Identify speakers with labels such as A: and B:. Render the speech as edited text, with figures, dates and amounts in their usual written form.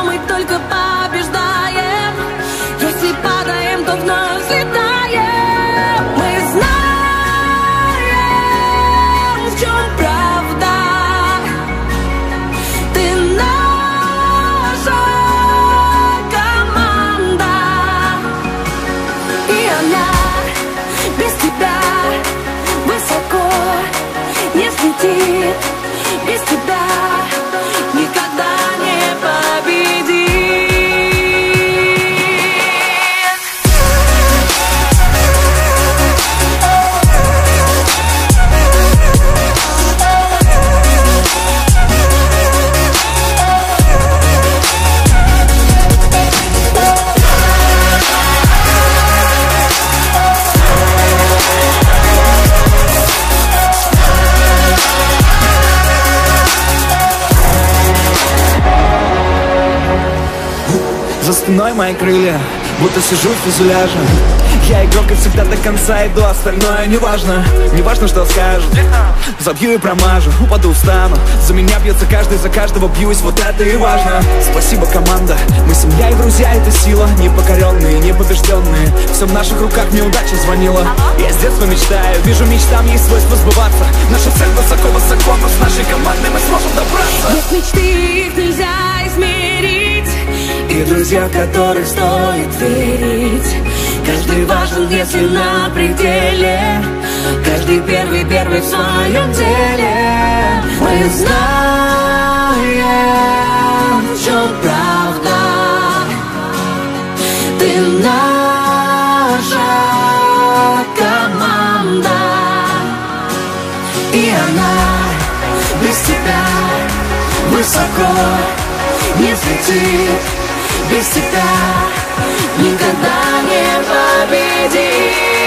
A: мы только побеждаем. Если падаем, то вновь взлетаем. Мы знаем, в чем правда. Ты наша команда. И она без тебя высоко не взлетит. Без тебя никогда не победит.
B: За спиной мои крылья, будто сижу в фюзеляже. Я игрок и всегда до конца иду, остальное неважно. Неважно, что скажут. Забью и промажу, упаду, встану. За меня бьется каждый, за каждого бьюсь, вот это и важно. Спасибо, команда, мы семья и друзья, это сила. Непокоренные, непобежденные, все в наших руках, мне удача звонила. Я с детства мечтаю, вижу мечтам есть свойство сбываться. Наша цель высоко-высоко, но с нашей командой мы сможем добраться.
A: Нет мечты, их нельзя измерить.
B: И друзья, в которых стоит верить.
A: Каждый важен, если на пределе. Каждый первый в своем деле. Мы знаем, в чем правда. Ты наша команда. И она без тебя высоко не взлетит. Без тебя никогда не победит.